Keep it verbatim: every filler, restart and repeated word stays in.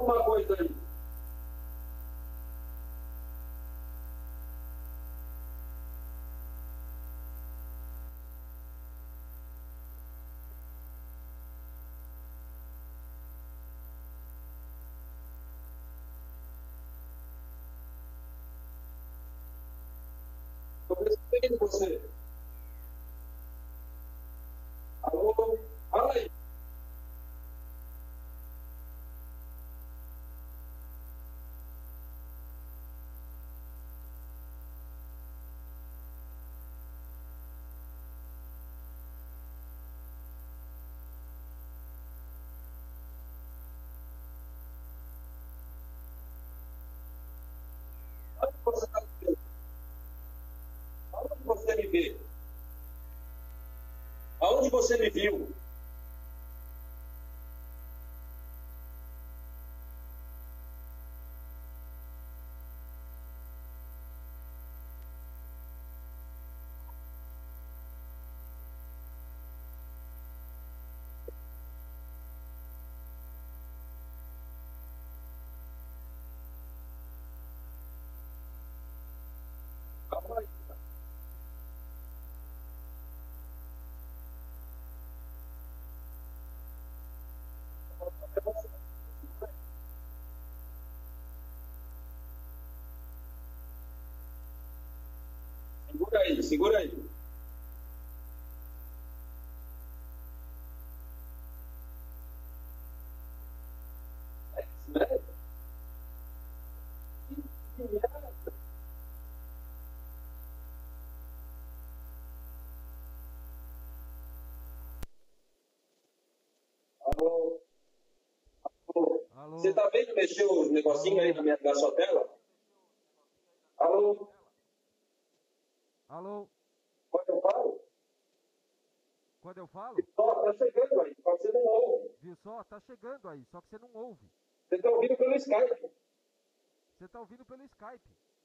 alguma coisa aí. Estou recebendo você. Alô? Fala aí. Onde você está me vendo? Aonde você me vê? Aonde você me viu? Calma aí. Segura aí, segura aí. É isso mesmo? Que merda. Alô? Alô? Você Alô? está vendo mexer os negocinhos aí Alô? na, minha, na sua tela? Alô? Alô? Quando eu falo? Quando eu falo? Ó, tá chegando aí, só que você não ouve. Viu só? Tá chegando aí, só que você não ouve. Você está ouvindo pelo Skype. Você tá ouvindo pelo Skype.